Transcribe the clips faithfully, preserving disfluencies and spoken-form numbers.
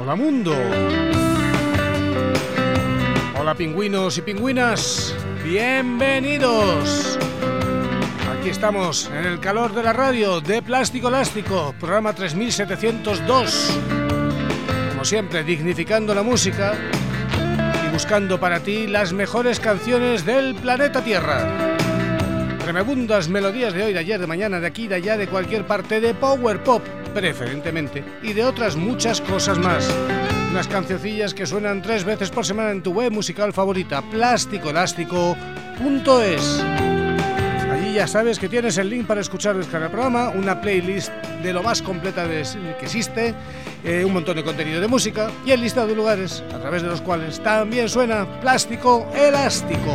Hola mundo. Hola pingüinos y pingüinas. Bienvenidos. Aquí estamos en el calor de la radio de Plástico Elástico, programa tres mil setecientos dos. Como siempre, dignificando la música y buscando para ti las mejores canciones del planeta Tierra. Tremebundas melodías de hoy, de ayer, de mañana, de aquí, de allá, de cualquier parte, de power pop, preferentemente, y de otras muchas cosas más. Unas cancioncillas que suenan tres veces por semana en tu web musical favorita, plástico elástico punto es. Allí ya sabes que tienes el link para escuchar el programa, una playlist de lo más completa de, que existe, eh, un montón de contenido de música y el listado de lugares a través de los cuales también suena Plástico Elástico.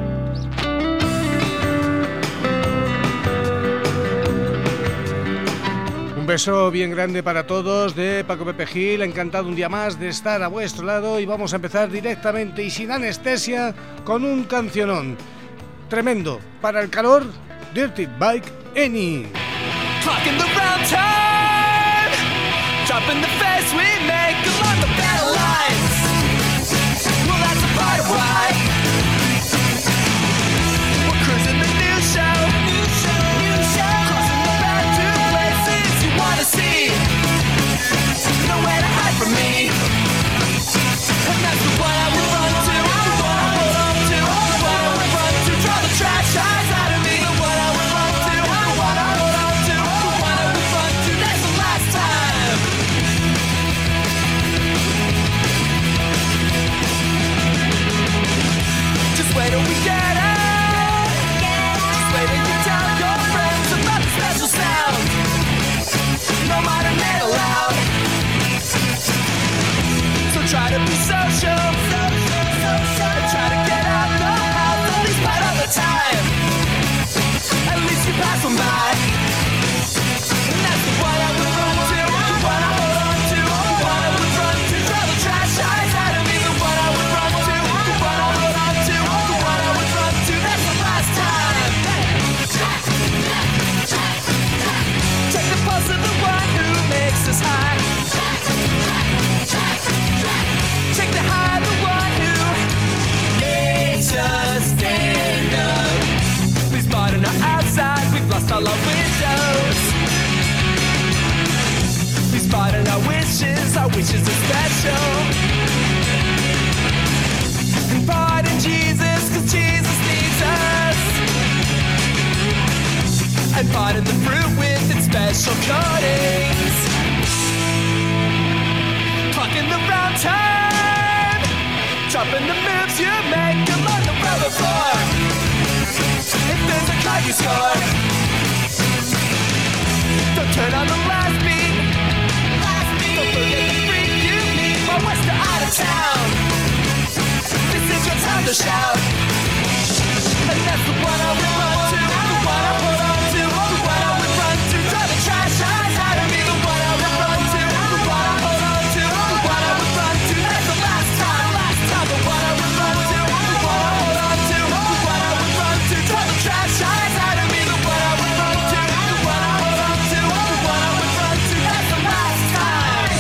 Un beso bien grande para todos de Paco Pepe Gil, encantado un día más de estar a vuestro lado y vamos a empezar directamente y sin anestesia con un cancionón tremendo para el calor, Dirty Bike Annie. Clocking the round time, dropping the face we make along the battle lines. Well, that's a part of why we're cruising the new show, new show, new show. Crossing the path to places you wanna see, nowhere to hide from me, and that's the one I would run to, the one I hold on to, the one I would run to, draw the trash eyes out of me, the one I would run to, the one I hold on to, the one I would run to, that's the last time. Just wait till we get out, just wait till you tell your friends about the special sound, no modern made allowed, so try to be social, and try to get out the house at least part of the time, at least you pass them by, and that's the one I would run to, the one I hold on to, the one I would run to, draw the trash eyes out of me, the one I would run to, the one I hold on to, the one I would run to, that's the last time. Check the pulse of the one who makes us high, check the high of the one who makes us stand up. We've bought on our outside, we've lost all our windows. We've bought on our wishes, our wishes are special. And bought in Jesus, cause Jesus needs us. And bought in the fruit with its special coatings. Clocking the round time, dropping the moves you make along the rubber floor. If there's a card you score, don't turn on the last beat, last beat. Don't forget the freak you meet while we're still out of town. This is your time to shout, and that's the one I would run to, the one I hold on to, the one I would run to, draw the trash eyes out of me, the one I would run to, the one I hold on to, the one I would run to, that's the last time, last time, the one I would run to, the one I hold on to, the one I would run to, draw the trash eyes out of me, the one I would run to, the one I hold on to, the one I would run to, that's the last time.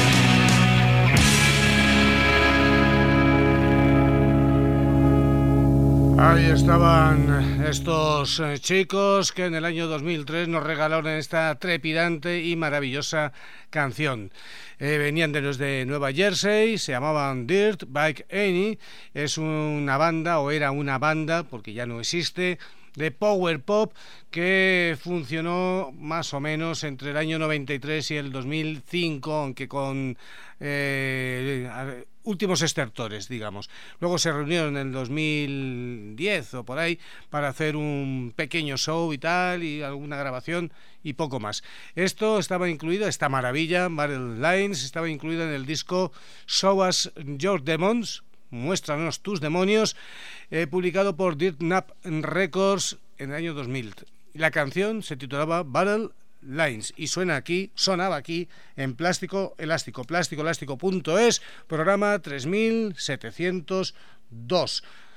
Ahí estaban estos eh, chicos que en el año dos mil tres nos regalaron esta trepidante y maravillosa canción. Eh, venían de los de Nueva Jersey, se llamaban Dirt Bike Annie, es una banda, o era una banda, porque ya no existe, de power pop que funcionó más o menos entre el año noventa y tres y el dos mil cinco, aunque con eh, últimos estertores, digamos. Luego se reunieron en el dos mil diez o por ahí para hacer un pequeño show y tal, y alguna grabación y poco más. Esto estaba incluido, esta maravilla, Battle Lines, estaba incluido en el disco Show Us Your Demons, Muéstranos tus demonios, eh, publicado por Dirt Nap Records en el año dos mil. La canción se titulaba Battle Lines y suena aquí, sonaba aquí en Plástico Elástico, plástico elástico punto es, programa tres mil setecientos dos.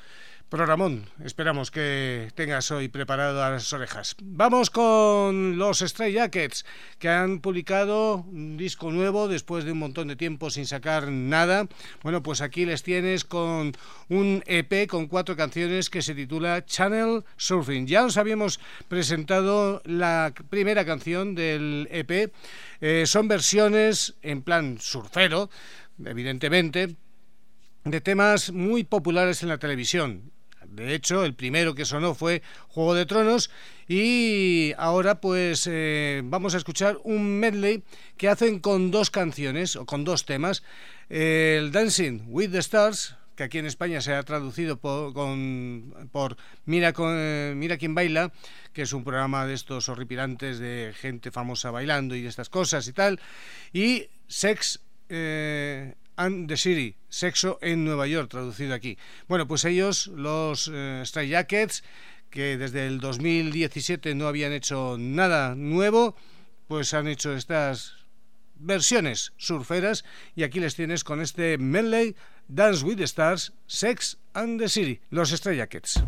Programón, esperamos que tengas hoy preparado las orejas. Vamos con los Stray Jackets, que han publicado un disco nuevo después de un montón de tiempo sin sacar nada. Bueno, pues aquí les tienes con un E P con cuatro canciones que se titula Channel Surfing. Ya os habíamos presentado la primera canción del E P. Eh, son versiones en plan surfero, evidentemente, de temas muy populares en la televisión. De hecho, el primero que sonó fue Juego de Tronos y ahora pues eh, vamos a escuchar un medley que hacen con dos canciones o con dos temas. El Dancing with the Stars, que aquí en España se ha traducido por, con, por Mira, con, eh, Mira quién baila, que es un programa de estos horripilantes de gente famosa bailando y estas cosas y tal, y Sex eh, and the City, Sexo en Nueva York, traducido aquí. Bueno, pues ellos, los eh, Stray Jackets, que desde el dos mil diecisiete no habían hecho nada nuevo, pues han hecho estas versiones surferas y aquí les tienes con este medley Dance with the Stars, Sex and the City, los Stray Jackets.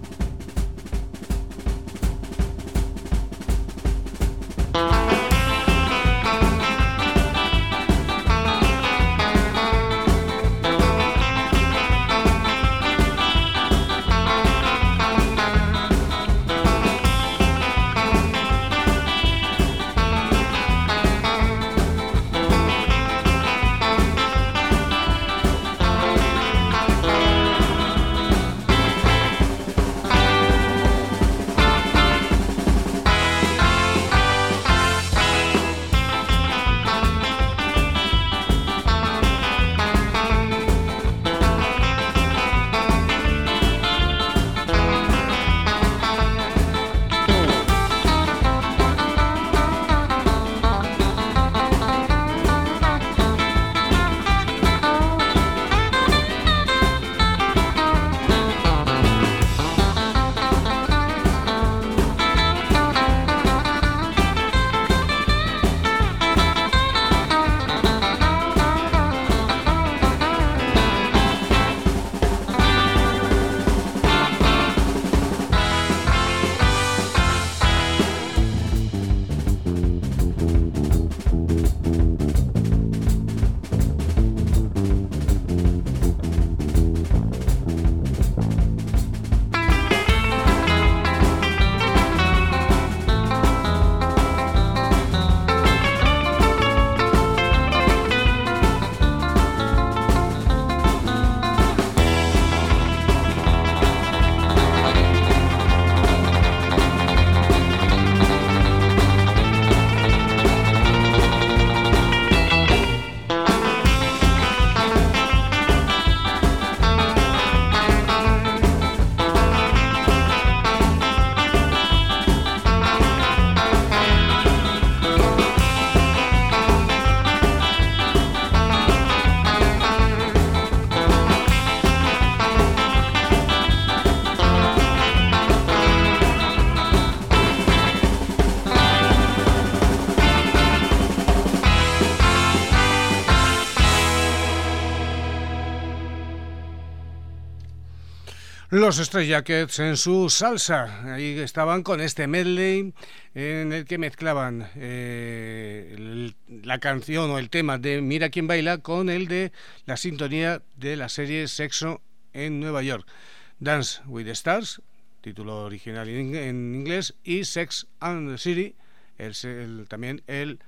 Los Stray Jackets en su salsa, ahí estaban con este medley en el que mezclaban eh, el, la canción o el tema de Mira quién baila con el de la sintonía de la serie Sexo en Nueva York. Dance with the Stars, título original en, en inglés, y Sex and the City, el, el, también el...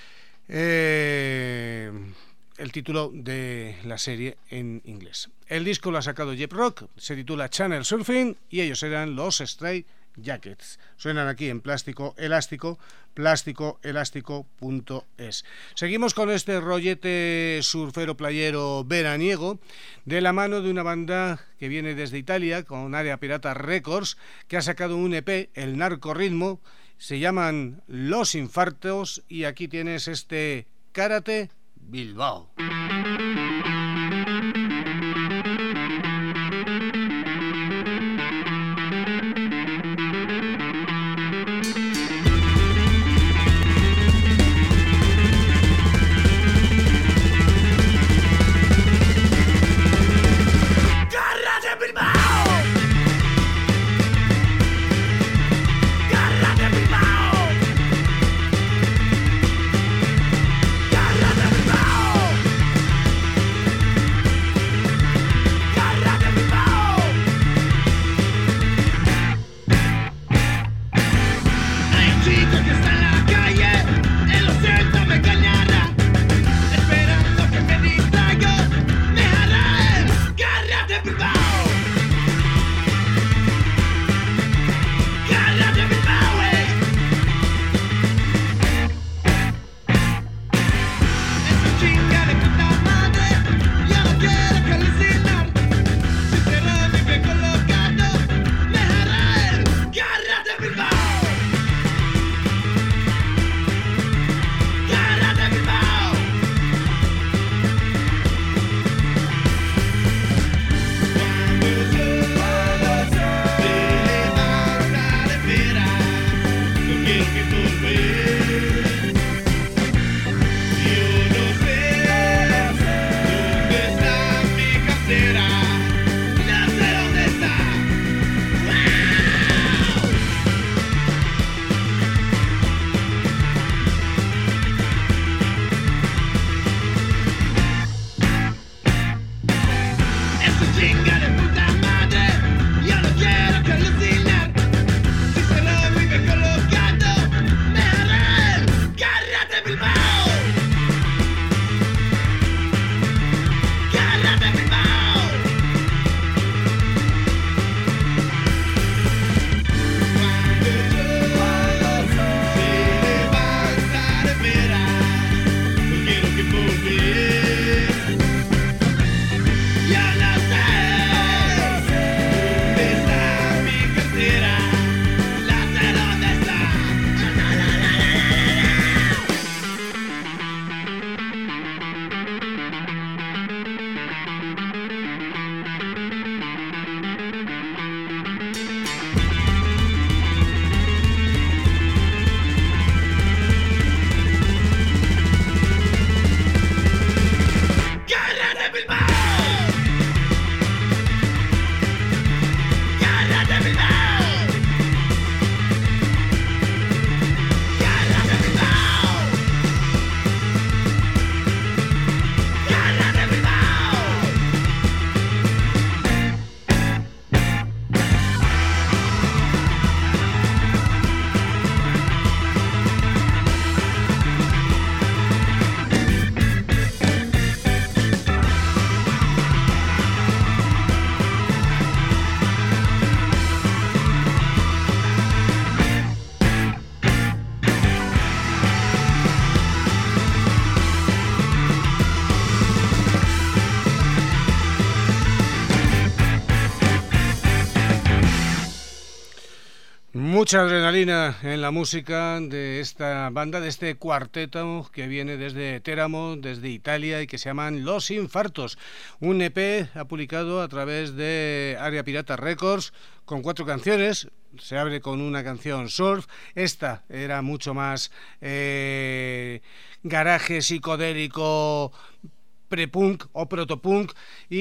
Eh, el título de la serie en inglés. El disco lo ha sacado Jep Rock, se titula Channel Surfing y ellos eran los Stray Jackets. Suenan aquí en Plástico Elástico, plástico elástico punto es. Seguimos con este rollete surfero playero veraniego de la mano de una banda que viene desde Italia con Área Pirata Records, que ha sacado un E P, El Narco Ritmo, se llaman Los Infartos y aquí tienes este Karate Bilbao. Karate Bilbao. Mucha adrenalina en la música de esta banda, de este cuarteto que viene desde Teramo, desde Italia, y que se llaman Los Infartos. Un E P ha publicado a través de Área Pirata Records con cuatro canciones. Se abre con una canción Surf. Esta era mucho más eh, garaje psicodélico, prepunk o protopunk,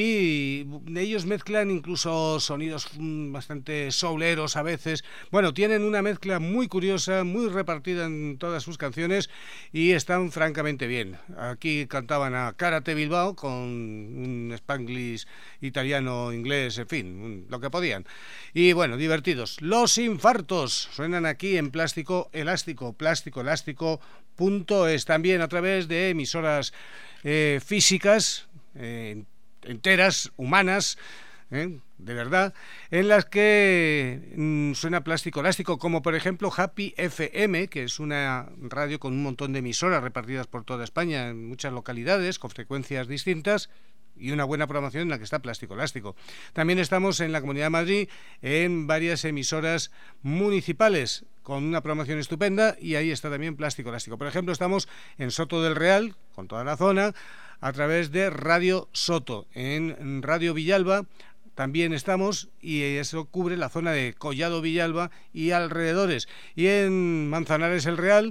y ellos mezclan incluso sonidos bastante souleros a veces. Bueno, tienen una mezcla muy curiosa, muy repartida en todas sus canciones, y están francamente bien. Aquí cantaban a Karate Bilbao con un spanglish italiano, inglés, en fin, lo que podían. Y bueno, divertidos. Los Infartos suenan aquí en Plástico Elástico, plástico elástico punto es, también a través de emisoras Eh, físicas, eh, enteras, humanas, eh, de verdad, en las que mm, suena Plástico Elástico, como por ejemplo Happy F M, que es una radio con un montón de emisoras repartidas por toda España, en muchas localidades, con frecuencias distintas, y una buena programación en la que está Plástico Elástico. También estamos en la Comunidad de Madrid en varias emisoras municipales con una programación estupenda, y ahí está también Plástico Elástico. Por ejemplo, estamos en Soto del Real, con toda la zona, a través de Radio Soto. En Radio Villalba también estamos, y eso cubre la zona de Collado Villalba y alrededores. Y en Manzanares el Real,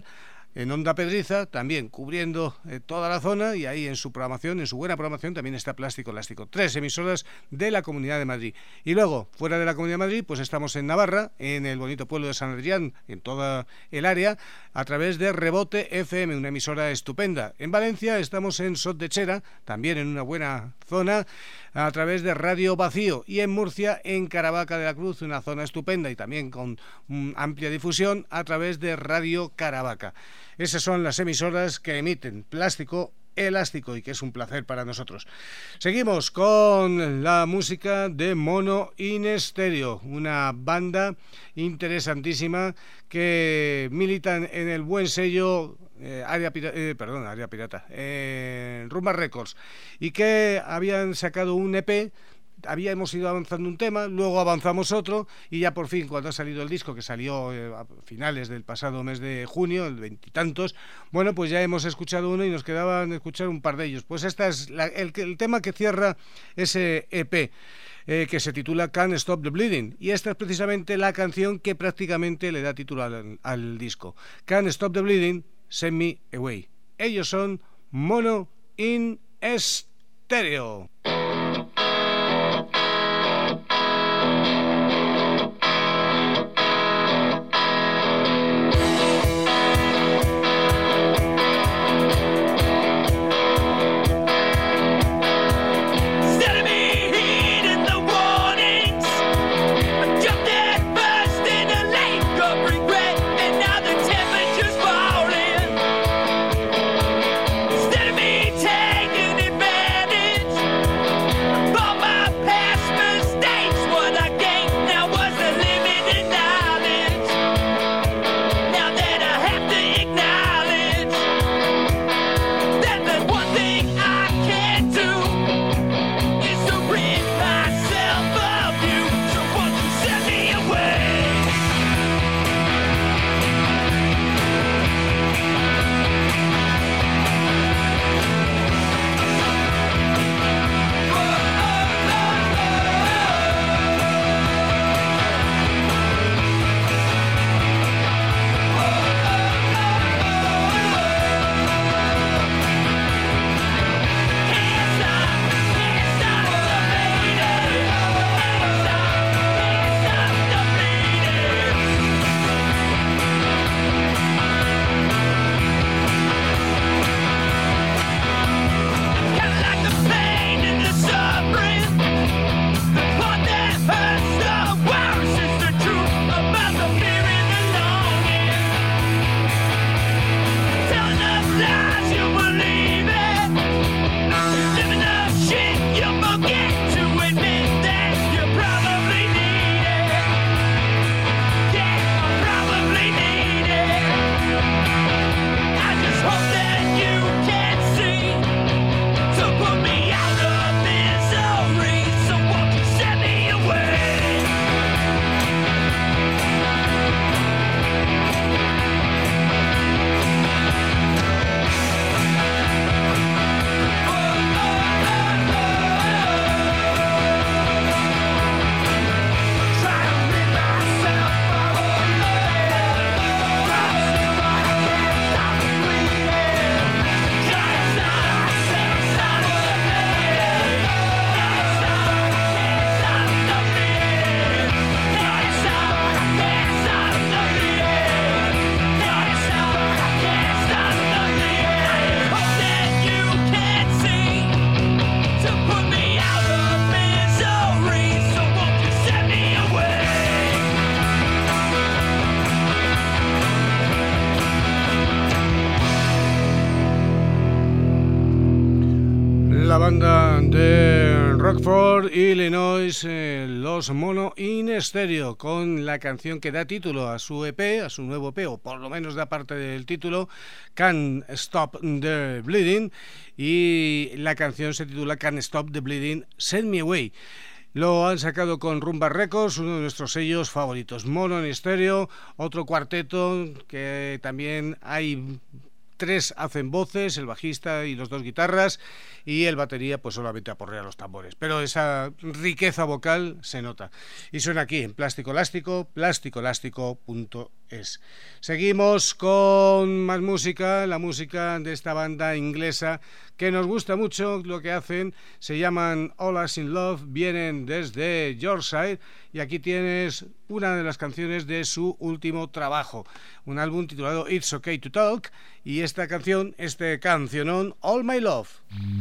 en Onda Pedriza, también cubriendo eh, toda la zona, y ahí en su programación, en su buena programación, también está Plástico Elástico. Tres emisoras de la Comunidad de Madrid. Y luego, fuera de la Comunidad de Madrid, pues estamos en Navarra, en el bonito pueblo de San Adrián, en toda el área, a través de Rebote F M, una emisora estupenda. En Valencia estamos en Sot de Chera, también en una buena zona, a través de Radio Vacío, y en Murcia, en Caravaca de la Cruz, una zona estupenda y también con um, amplia difusión, a través de Radio Caravaca. Esas son las emisoras que emiten Plástico Elástico y que es un placer para nosotros. Seguimos con la música de Mono in Stereo, una banda interesantísima que militan en el buen sello eh, área Pirata, eh, perdón, área Pirata, eh, Rumba Records, y que habían sacado un E P. Habíamos ido avanzando un tema, luego avanzamos otro, y ya por fin, cuando ha salido el disco, que salió eh, a finales del pasado mes de junio, el veintitantos, bueno, pues ya hemos escuchado uno y nos quedaban escuchar un par de ellos. Pues este es la, el, el tema que cierra ese E P, eh, que se titula Can't Stop the Bleeding, y esta es precisamente la canción que prácticamente le da título al, al disco. Can't Stop the Bleeding, Send Me Away. Ellos son Mono in Stereo. La banda de Rockford, Illinois, eh, los Mono in Stereo, con la canción que da título a su E P, a su nuevo E P, o por lo menos da parte del título, Can't Stop the Bleeding, y la canción se titula Can't Stop the Bleeding, Send Me Away. Lo han sacado con Rumba Records, uno de nuestros sellos favoritos. Mono in Stereo, otro cuarteto que también hay tres hacen voces, el bajista y los dos guitarras, y el batería pues solamente aporrea los tambores. Pero esa riqueza vocal se nota. Y suena aquí en Plástico Elástico, plástico elástico punto es. Seguimos con más música, la música de esta banda inglesa que nos gusta mucho lo que hacen. Se llaman All Us in Love, vienen desde Yorkshire, y aquí tienes una de las canciones de su último trabajo, un álbum titulado It's Okay to Talk, y esta canción, este cancionón, All My Love.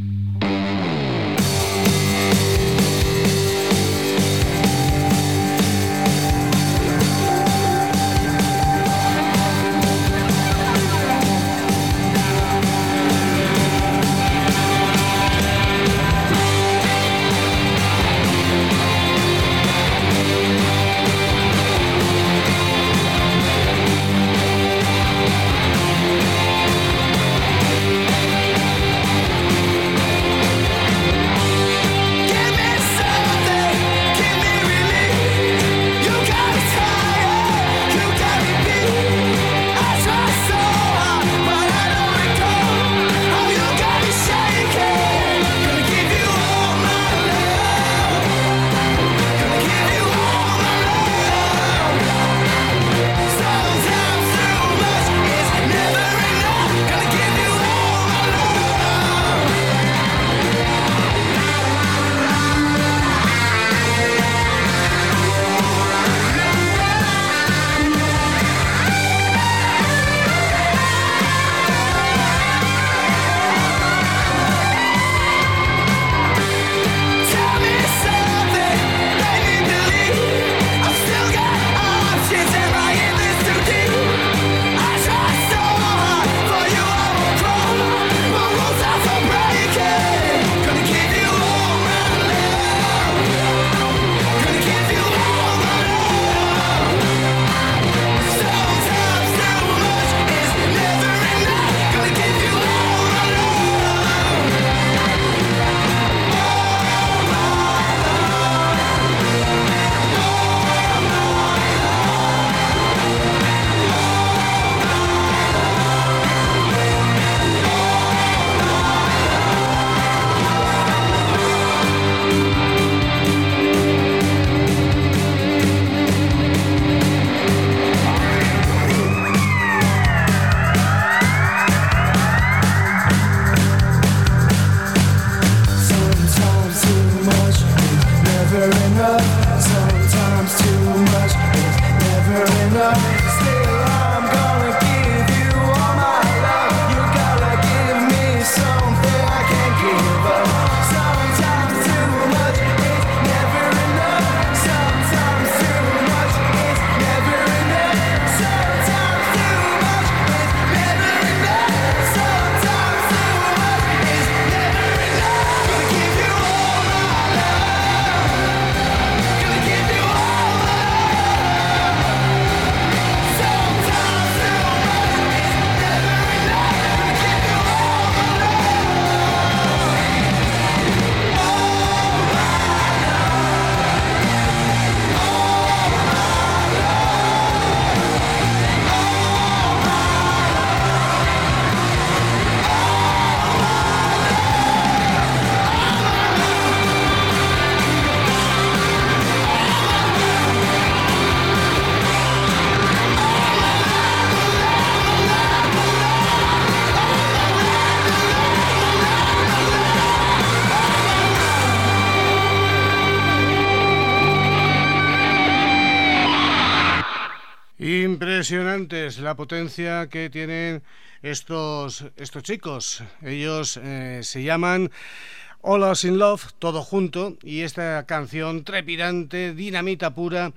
Impresionantes la potencia que tienen estos, estos chicos. Ellos eh, se llaman All Us in Love, todo junto, y esta canción trepidante, dinamita pura,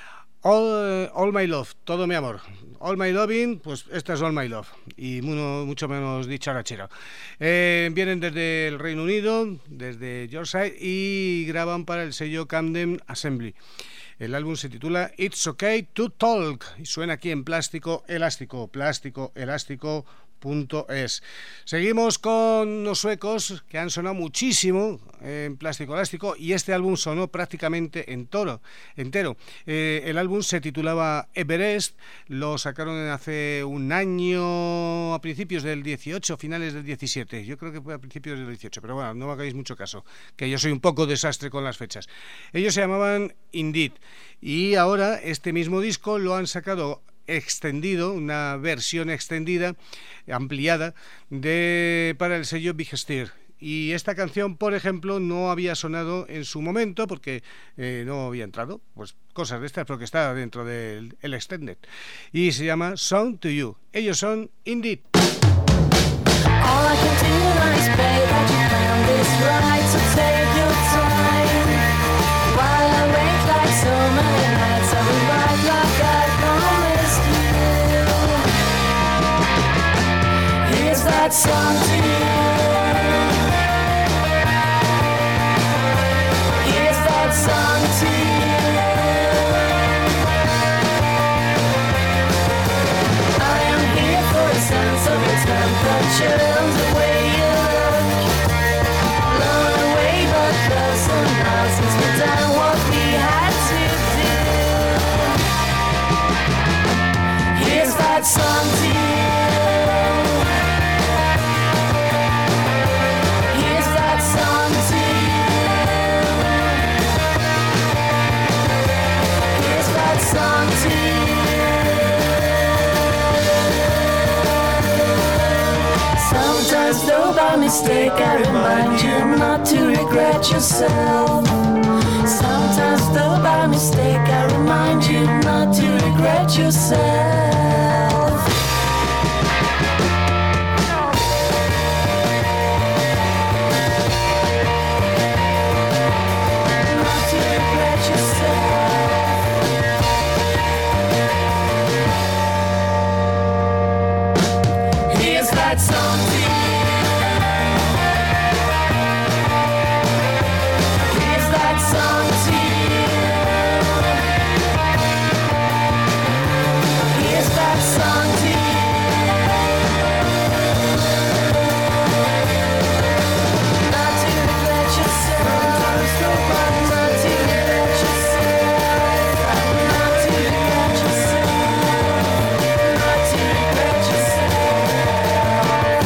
All, all My Love, todo mi amor. All My Loving, pues esta es All My Love, y mucho, mucho menos dicharachero. Eh, vienen desde el Reino Unido, desde Yorkshire, y graban para el sello Camden Assembly. El álbum se titula It's Okay to Talk y suena aquí en Plástico Elástico, plástico elástico punto es. Seguimos con los suecos que han sonado muchísimo en Plástico Elástico y este álbum sonó prácticamente en toro, entero. Eh, el álbum se titulaba Everest, lo sacaron hace un año, a principios del dieciocho, finales del diecisiete, yo creo que fue a principios del dieciocho, pero bueno, no me hagáis mucho caso, que yo soy un poco desastre con las fechas. Ellos se llamaban Indeed y ahora este mismo disco lo han sacado extendido, una versión extendida, ampliada, de para el sello Big Steer. Y esta canción, por ejemplo, no había sonado en su momento porque eh, no había entrado, pues cosas de estas, porque está dentro del el Extended. Y se llama Song to You. Ellos son Indeed. All I can do now is pray that you found this right, so take your time. While I wait like so many nights, I'll be right like I promised you. Here's that song to you. Here's that song to you. I am here for a sense of your temperature. The way you look, blown away but closer now since we've done what we had to do. Here's that song to you. Here's that song to you. Here's that song to you. Sometimes though by mistake I remind you not to regret yourself. Sometimes though by mistake I remind you not to regret yourself. Not to regret yourself. Here's that song to you. Here's that song to you. Here's that song to you. Not to regret yourself. Not to regret yourself. Not to regret yourself. Not to regret yourself.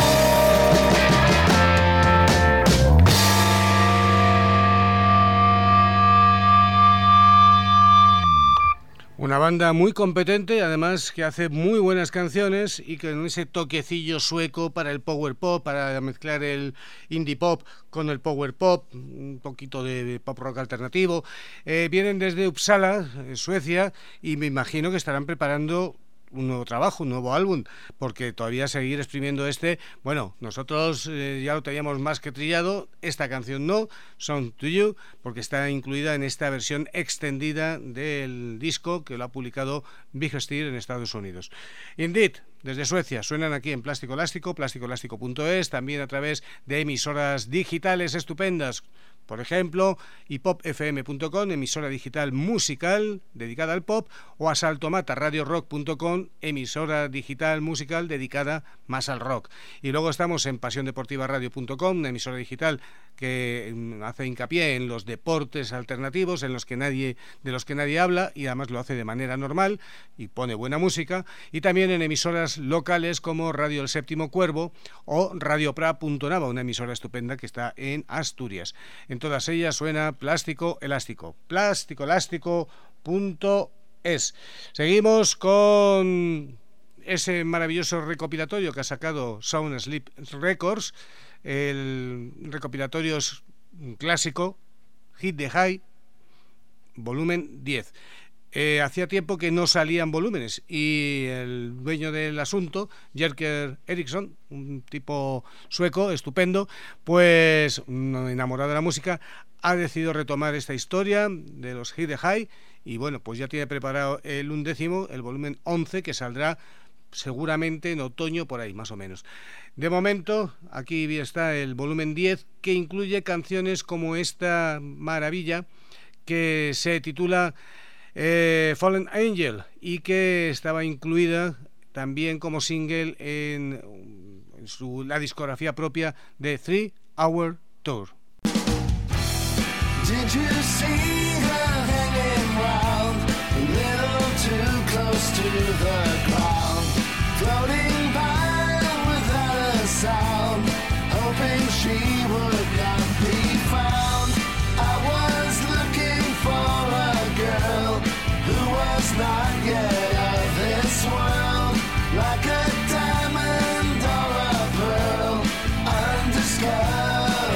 Una banda muy competente, además que hace muy buenas canciones y con ese toquecillo sueco para el power pop, para mezclar el indie pop con el power pop, un poquito de pop rock alternativo. Eh, vienen desde Uppsala, eh, Suecia, y me imagino que estarán preparando un nuevo trabajo, un nuevo álbum, porque todavía seguir exprimiendo este, bueno, nosotros eh, ya lo teníamos más que trillado, esta canción no, Song to You, porque está incluida en esta versión extendida del disco que lo ha publicado Big Steer en Estados Unidos. Indeed, desde Suecia, suenan aquí en Plástico Elástico, plástico elástico punto es, también a través de emisoras digitales estupendas, por ejemplo, hipop f m punto com, emisora digital musical dedicada al pop, o asaltomata radio rock punto com, emisora digital musical dedicada más al rock. Y luego estamos en pasión deportiva radio punto com, una emisora digital que hace hincapié en los deportes alternativos, en los que nadie, de los que nadie habla, y además lo hace de manera normal y pone buena música, y también en emisoras locales como Radio El Séptimo Cuervo o Radio Pra punto nava, una emisora estupenda que está en Asturias. En todas ellas suena Plástico Elástico, plástico elástico punto es. Seguimos con ese maravilloso recopilatorio que ha sacado Sound Sleep Records, el recopilatorio clásico Hit the High, volumen diez. Eh, hacía tiempo que no salían volúmenes y el dueño del asunto, Jerker Eriksson, un tipo sueco estupendo, pues enamorado de la música, ha decidido retomar esta historia de los Hit the High y bueno, pues ya tiene preparado el undécimo, el volumen once, que saldrá seguramente en otoño por ahí, más o menos. De momento, aquí está el volumen diez, que incluye canciones como esta maravilla que se titula eh, Fallen Angel, y que estaba incluida también como single en, en su, la discografía propia de Three Hour Tour. Did you see her hanging round, a little too close to the ground, floating by without a sound, hoping she would not be found? I was looking for a girl who was not yet of this world, like a diamond or a pearl, undiscovered.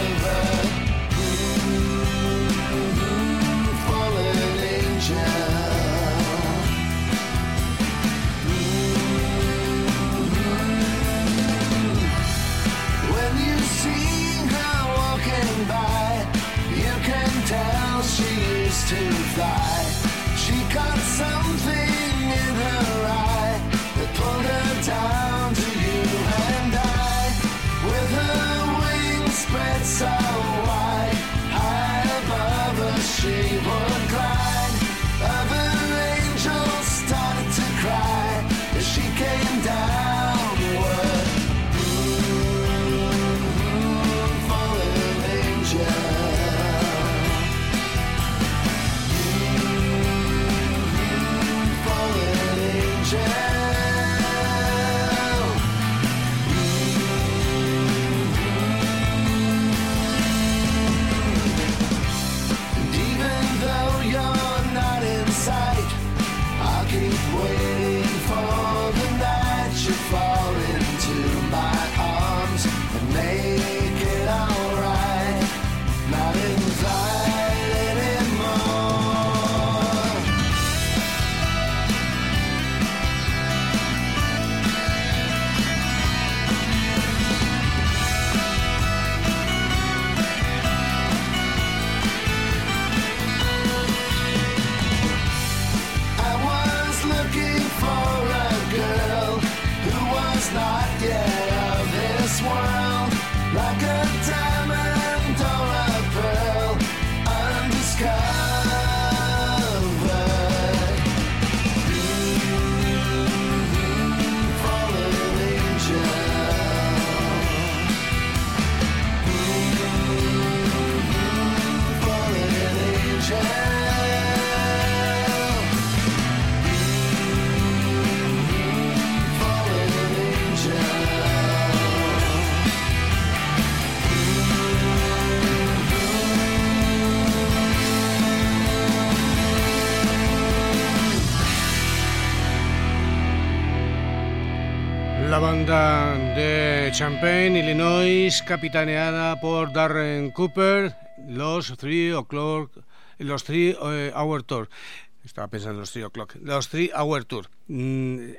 She used to fly. She caught something in her eye that pulled her down to you and I. With her wings spread so wide, high above us she would glide. Other angels started to cry as she came downward. Ooh, fallen angel. La banda de Champaign, Illinois, capitaneada por Darren Cooper, los Three O'Clock, los Three uh, Hour Tour. Estaba pensando en los Three O'Clock, los Three Hour Tour. Mm,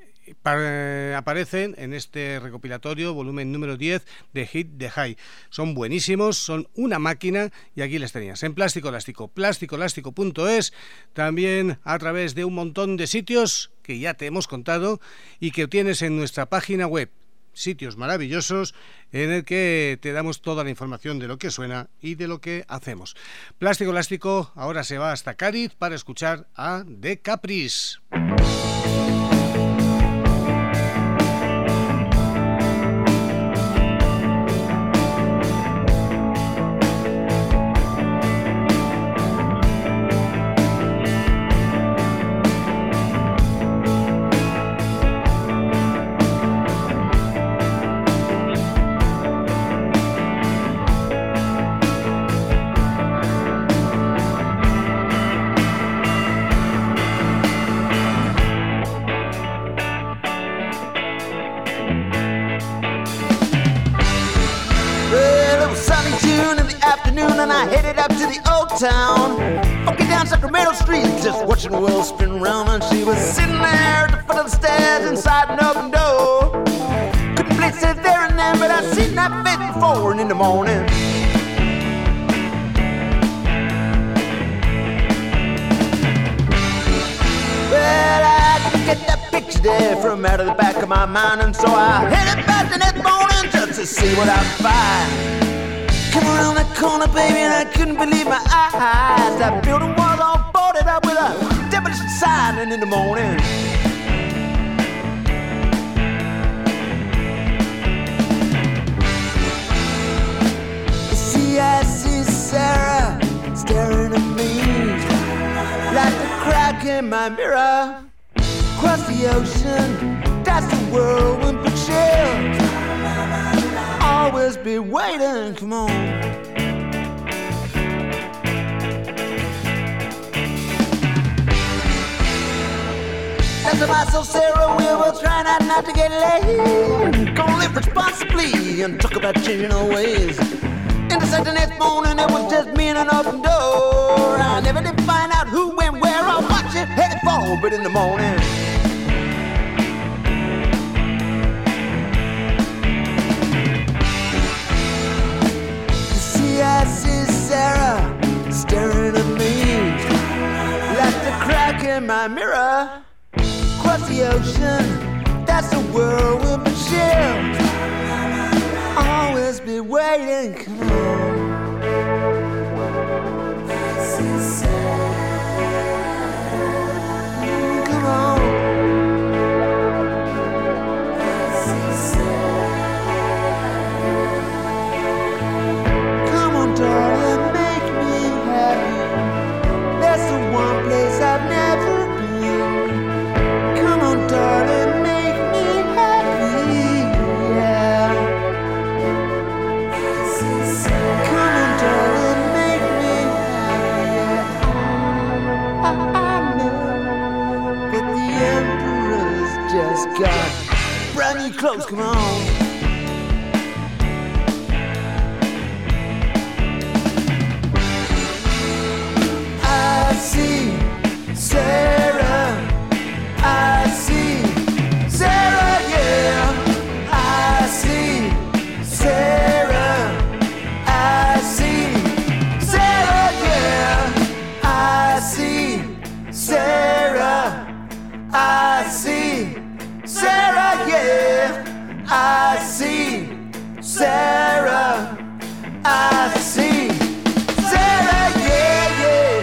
para, aparecen en este recopilatorio, volumen número diez de Hit the High. Son buenísimos, son una máquina, y aquí les tenías en Plástico Elástico, plástico elástico punto es, también a través de un montón de sitios que ya te hemos contado y que tienes en nuestra página web. Sitios maravillosos en el que te damos toda la información de lo que suena y de lo que hacemos. Plástico Elástico ahora se va hasta Cádiz para escuchar a The Caprice. And I headed up to the old town, walking down Sacramento Street, just watching the world spin round. And she was sitting there at the foot of the stairs inside an open door. Couldn't place it there and then, but I'd seen that face before. And in the morning, well, I couldn't get that picture there from out of the back of my mind. And so I headed back the next morning just to see what I'd find. Come around the corner, baby, and I couldn't believe my eyes. That building was all boarded up with a but it's silent in the morning. See, I see Sarah staring at me like the crack in my mirror. Across the ocean, that's the whirlwind, but she'll always be waiting. Come on. That's why, so Sarah, we will try not, not to get late. Gonna live responsibly and talk about changing our ways. Intersect the next morning, it was just me and an open door. I never did find out who went where. I'll watch it headed forward in the morning. You see, I see Sarah staring at me like the crack in my mirror. Across the ocean, that's the whirlwind, but she'll always be waiting. Come on. Come on. Come on, darling, make me happy. That's the one place I've never been. Come on, darling, make me happy. Yeah. Come on, darling, make me happy. Yeah. I, I know that the emperor's just got brand new clothes. Come on. I see Sarah. I see Sarah, yeah. I see Sarah. I see Sarah, yeah. I see Sarah. I see Sarah, yeah. I see Sarah. I see Sarah, yeah, yeah.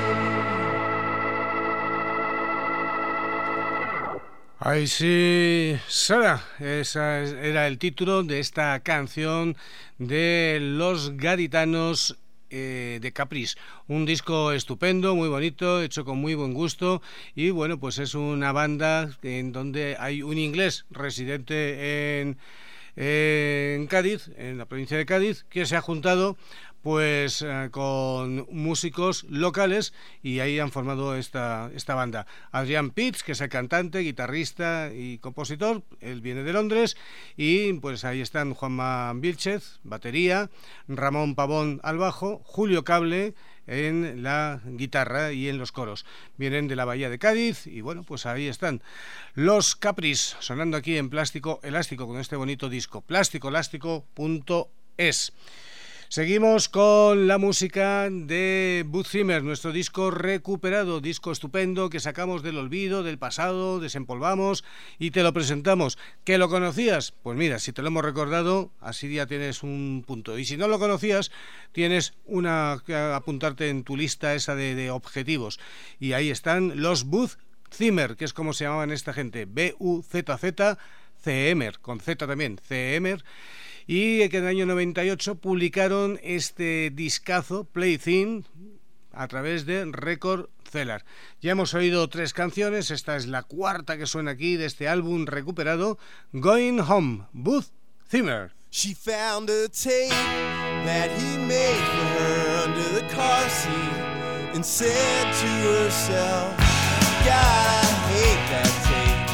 Ay, sí, Sara, ese era el título de esta canción de Los Gaditanos eh, de Caprice. Un disco estupendo, muy bonito, hecho con muy buen gusto y bueno, pues es una banda en donde hay un inglés residente en, en Cádiz, en la provincia de Cádiz, que se ha juntado pues eh, con músicos locales y ahí han formado esta, esta banda. Adrián Pitts, que es el cantante, guitarrista y compositor, él viene de Londres, y pues ahí están Juanma Vilchez, batería, Ramón Pavón al bajo, Julio Cable en la guitarra y en los coros. Vienen de la Bahía de Cádiz y bueno, pues ahí están los Caprice, sonando aquí en Plástico Elástico con este bonito disco, plástico elástico punto es. Seguimos con la música de Buzz Zimmer, nuestro disco recuperado, disco estupendo que sacamos del olvido, del pasado, desempolvamos y te lo presentamos. ¿Que lo conocías? Pues mira, si te lo hemos recordado, así ya tienes un punto. Y si no lo conocías, tienes una que apuntarte en tu lista esa de, de objetivos. Y ahí están los Buzz Zimmer, que es como se llamaban esta gente, B U Z Z C M, con Z también, C M. Y que en el año noventa y ocho publicaron este discazo, Plaything, a través de Record Cellar. Ya hemos oído tres canciones, esta es la cuarta que suena aquí de este álbum recuperado, Going Home, Buzz Zimmer. She found a tape that he made for her under the car seat and said to herself, God, I hate that tape.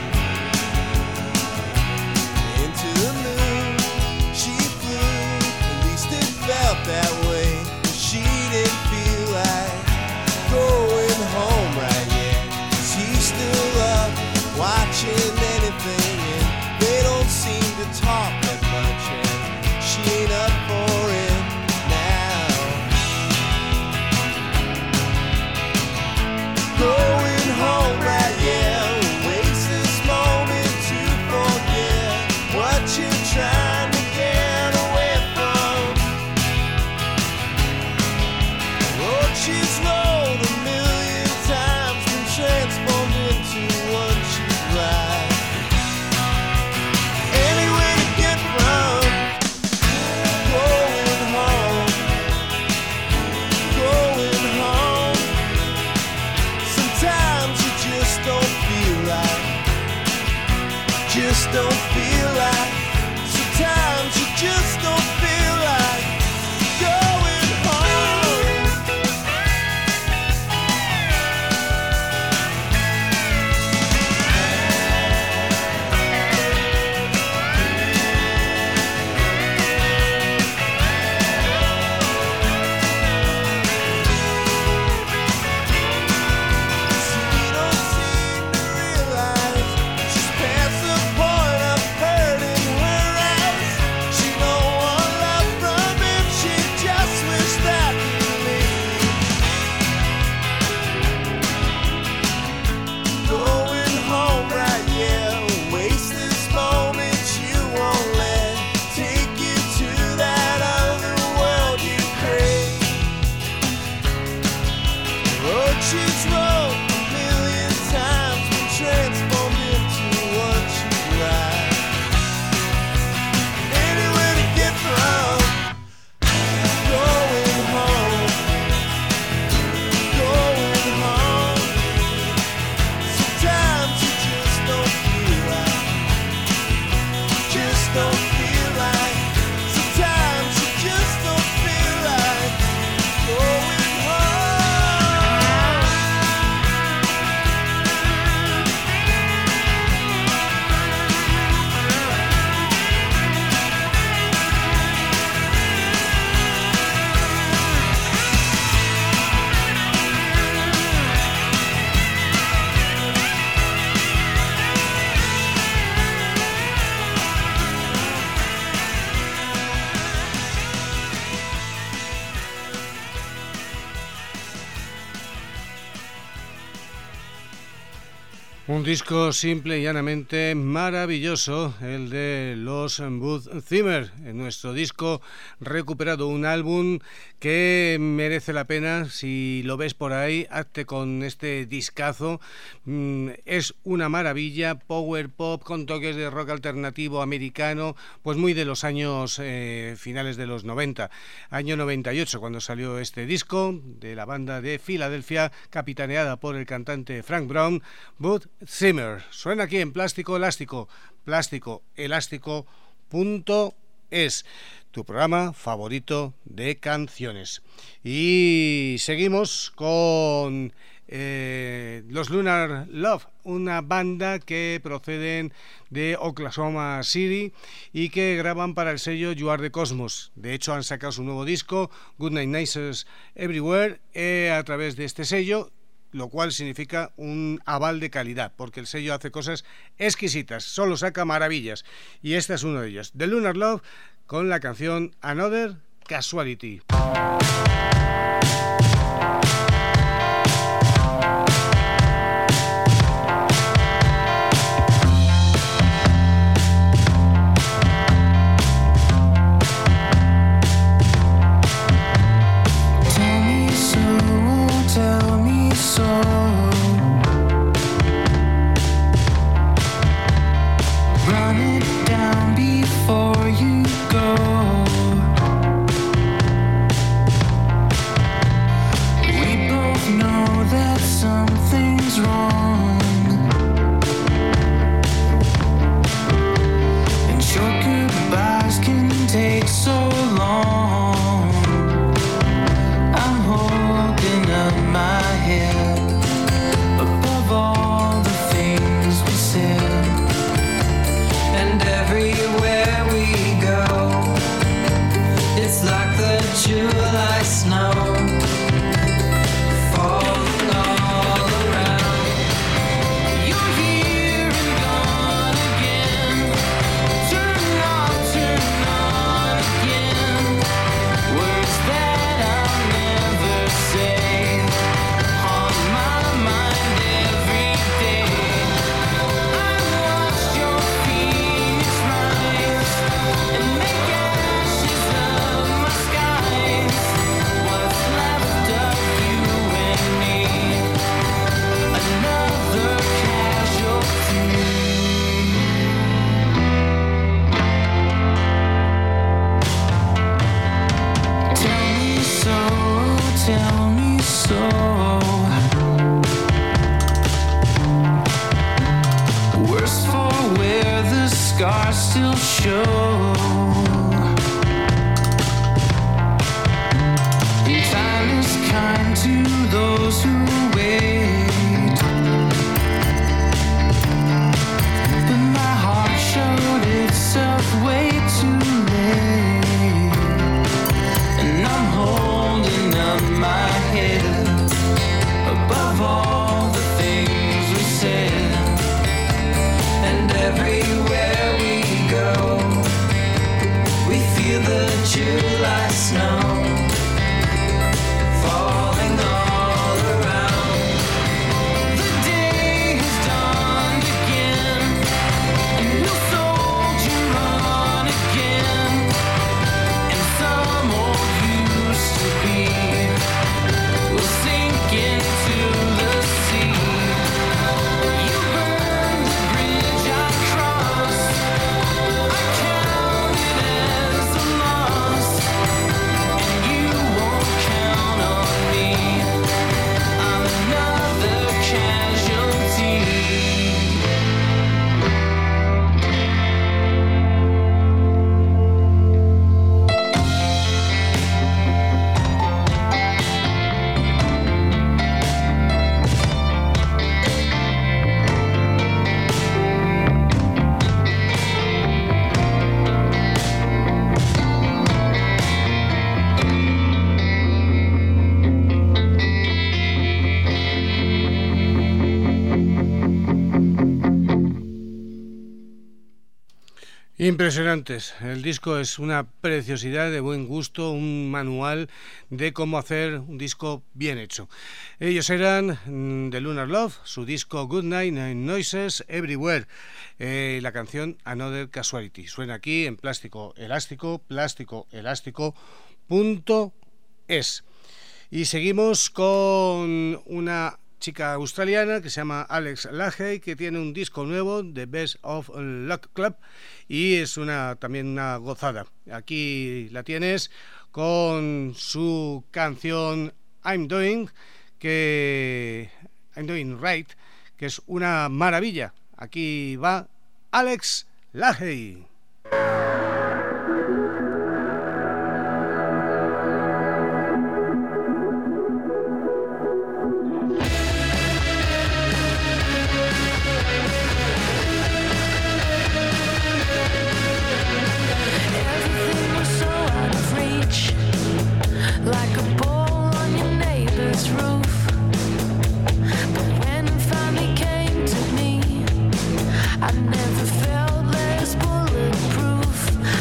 Into the moon she flew, at least it felt that way. She didn't feel like going home right yet. She's still up watching anything, and they don't seem to talk that much, and she ain't up for it now. Going home right, yeah, waste this moment to forget what you're trying to get away from. Road she's rolled a million times, Un disco simple y llanamente maravilloso, el de los Bud Zimmer, en nuestro disco recuperado, un álbum que merece la pena. Si lo ves por ahí, hazte con este discazo. Es una maravilla, power pop con toques de rock alternativo americano, pues muy de los años eh, finales de los noventa, año noventa y ocho cuando salió este disco de la banda de Filadelfia, capitaneada por el cantante Frank Brown, Bud Zimmer. Suena aquí en Plástico Elástico, plástico elástico punto es, tu programa favorito de canciones. Y seguimos con eh, los Lunar Love, una banda que proceden de Oklahoma City y que graban para el sello You Are the Cosmos. De hecho, han sacado su nuevo disco, Goodnight Nights Everywhere, eh, a través de este sello, lo cual significa un aval de calidad, porque el sello hace cosas exquisitas, solo saca maravillas, y esta es una de ellas, The Lunar Love, con la canción Another Casualty. Everywhere we go, Impresionantes. El disco es una preciosidad, de buen gusto, un manual de cómo hacer un disco bien hecho. Ellos eran mm, The Lunar Love, su disco Good Night Noises Everywhere, eh, la canción Another Casualty. Suena aquí en Plástico Elástico, plástico elástico punto es. Y seguimos con una chica australiana que se llama Alex Lahey, que tiene un disco nuevo, The Best of Luck Club, y es una también una gozada. Aquí la tienes con su canción I'm Doing, que I'm Doing Right, que es una maravilla. Aquí va Alex Lahey. Like a ball on your neighbor's roof. But when it finally came to me, I never felt less bulletproof.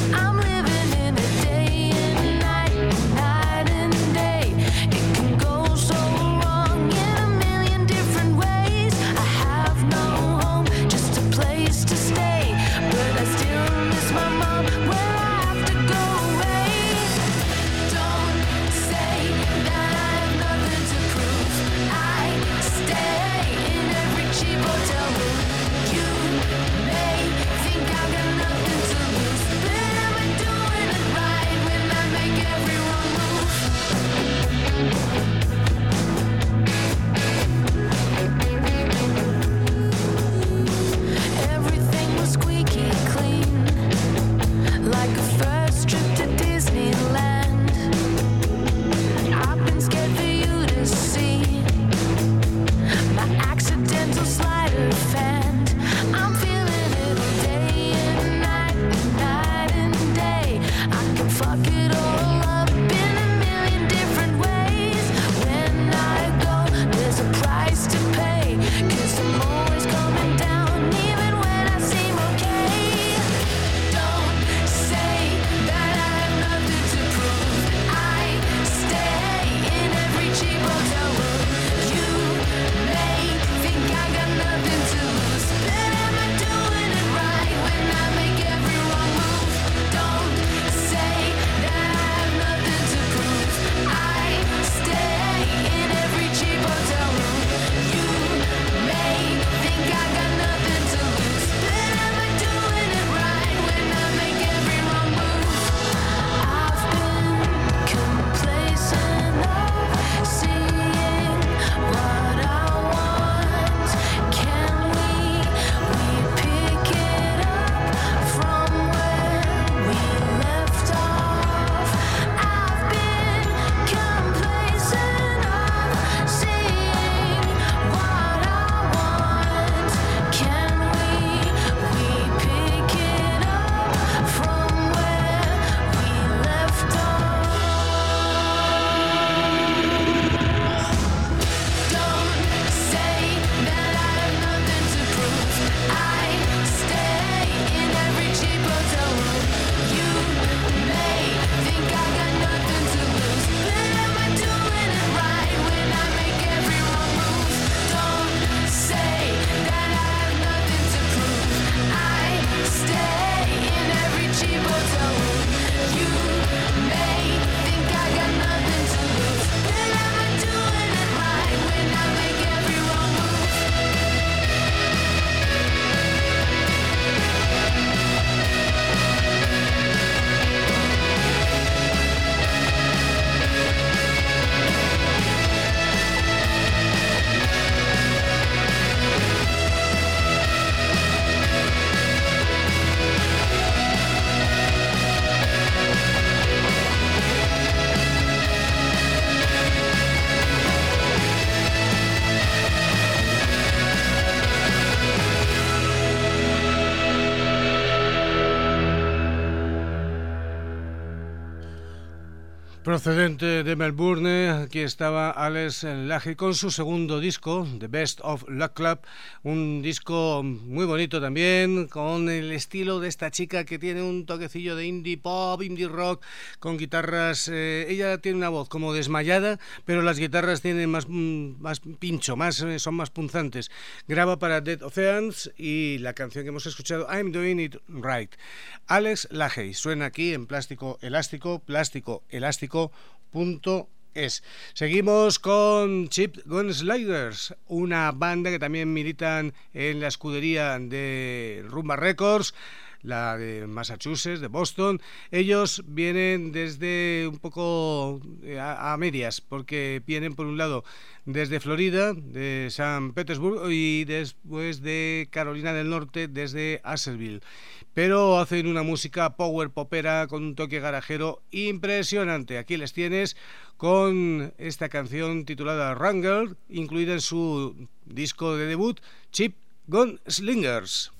Procedente de Melbourne, aquí estaba Alex Lahey con su segundo disco, The Best of Luck Club, un disco muy bonito también, con el estilo de esta chica que tiene un toquecillo de indie pop, indie rock, con guitarras, eh, ella tiene una voz como desmayada, pero las guitarras tienen más, más pincho, más, son más punzantes. Graba para Dead Oceans y la canción que hemos escuchado, I'm Doing It Right. Alex Lahey, suena aquí en Plástico Elástico, Plástico Elástico punto es. Seguimos con Cheap Gunslingers, una banda que también militan en la escudería de Rumba Records, la de Massachusetts, de Boston. Ellos vienen desde un poco a, a medias, porque vienen por un lado desde Florida, de San Petersburgo, y después de Carolina del Norte, desde Asheville. Pero hacen una música power popera con un toque garajero impresionante. Aquí les tienes con esta canción titulada Wrangler, incluida en su disco de debut, Cheap Gunslingers.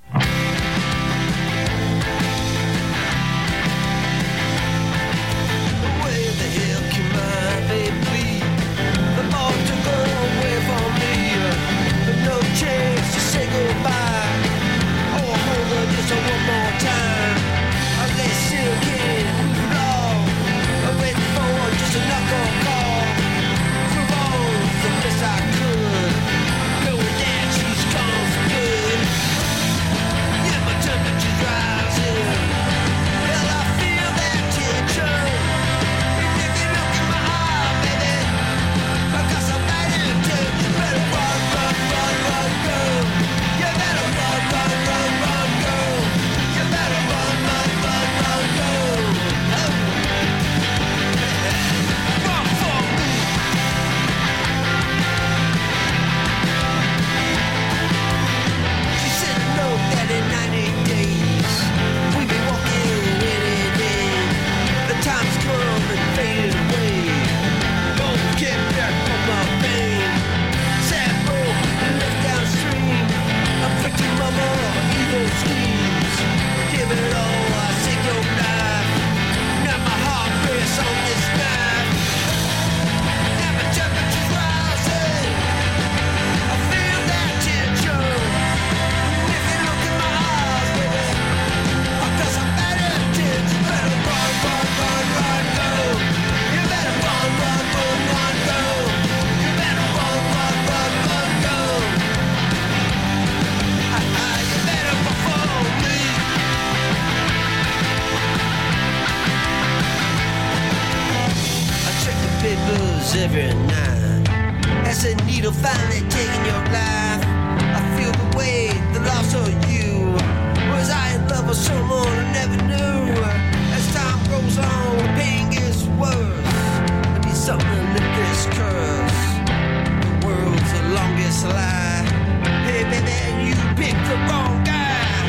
Every night, as a needle finally taking your life, I feel the weight, the loss of you. Was I in love with someone I never knew? As time goes on, the pain gets worse. I need something to lift this curse. The world's the longest lie. Hey baby, you picked the wrong guy.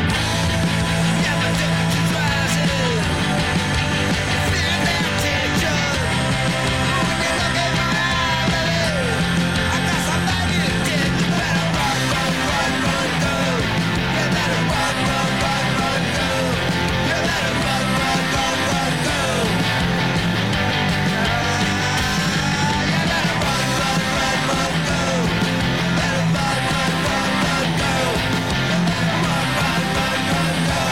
Yeah, my temperature's rising. Feel that tension. When you look at my eye, baby, I got somebody to get. You better run, run, run, run, go. You better run, run, run, run, go. You better run, run, run, run, go. Ah, you better run, run, run, run, go. You better run, run, run, run, go. You better run, run, run, run, go.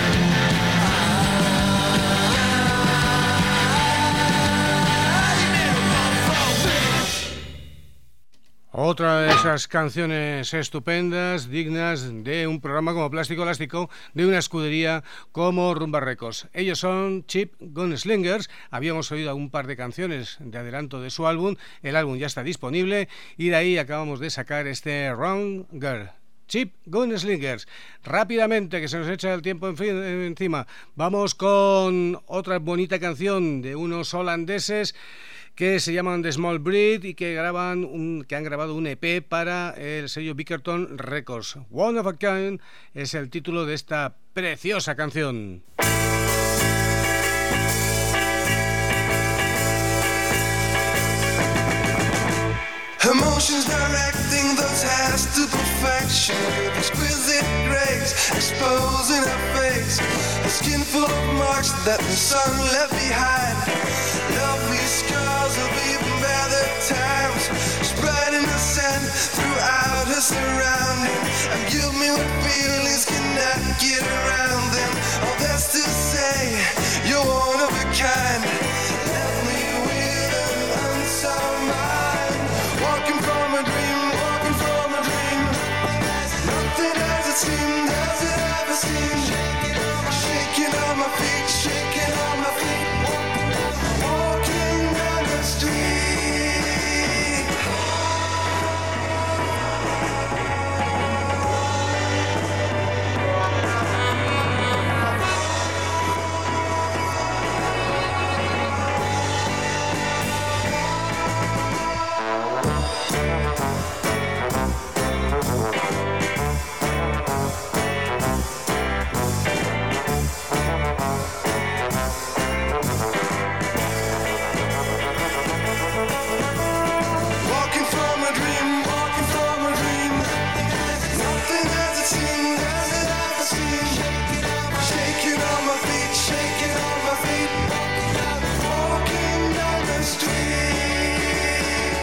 Otra de esas canciones estupendas, dignas de un programa como Plástico Elástico, de una escudería como Rumba Records. Ellos son Cheap Gunslingers. Habíamos oído un par de canciones de adelanto de su álbum. El álbum ya está disponible y de ahí acabamos de sacar este Wrangler. Cheap Gunslingers. Rápidamente, que se nos echa el tiempo en fin, encima, vamos con otra bonita canción de unos holandeses que se llaman The Small Breed y que graban un, que han grabado un E P para el sello Bickerton Records. One of a Kind es el título de esta preciosa canción. Emotions directing the task to perform. perfection with exquisite grace, exposing her face, a skin full of marks that the sun left behind. Lovely scars of even better times, spreading the sand throughout her surrounding, and give me what feelings cannot get around them. Oh, that's to say, you're one of a kind. Left me with an unsolved mind, walking from a dream, walking from a dream. Nothing as it seemed, as it ever seemed. Shaking on my feet, shaking on my feet, walking down the street. Walking from a dream, walking from a dream. Nothing as it seemed, as it ever seemed. Shaking on my feet, shaking on my feet, walking down the street.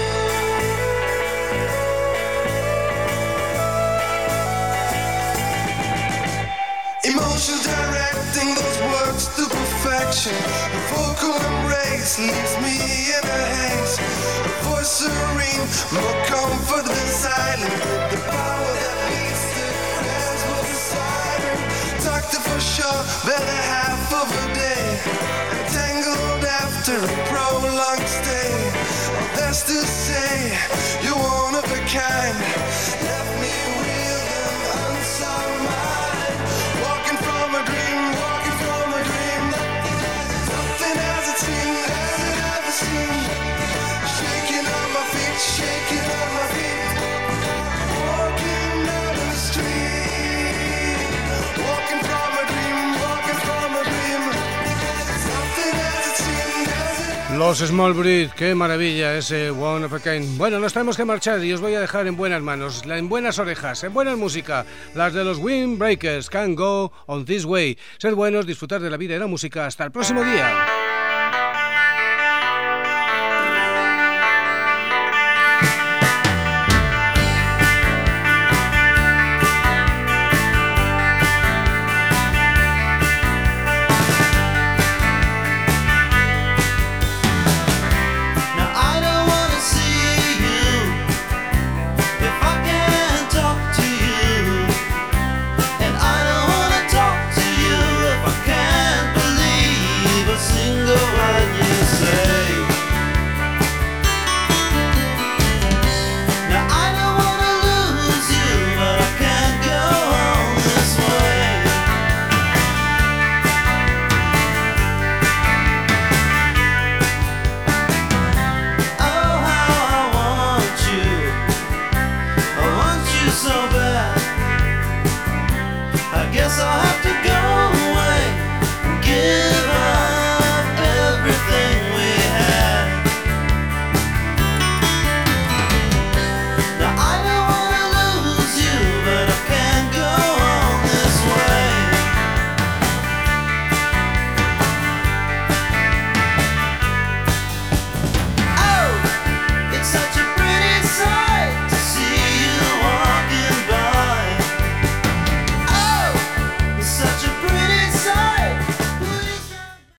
Emotions directing those words to perfection. The vocal embrace leaves me in a haze. A voice serene, more comfort than silence. The power that beats the crowds was a siren. Talked to for sure, better half of a day. Entangled after a prolonged stay. Oh, that's to say, you're one of a kind. Left me with an unsolved mind. Walking from a dream, walking from a dream. Nothing as it seemed, as it ever seemed. Shaking on my feet, shaking on my feet, walking down the street. Walking from a dream, walking from a dream. Nothing as it seemed, as it Los Small Breed, qué maravilla ese One of a Kind. Bueno, nos tenemos que marchar y os voy a dejar en buenas manos, en buenas orejas, en buena música, las de los Windbreakers, Can't Go On This Way. Sed buenos, disfrutar de la vida y la música. Hasta el próximo día.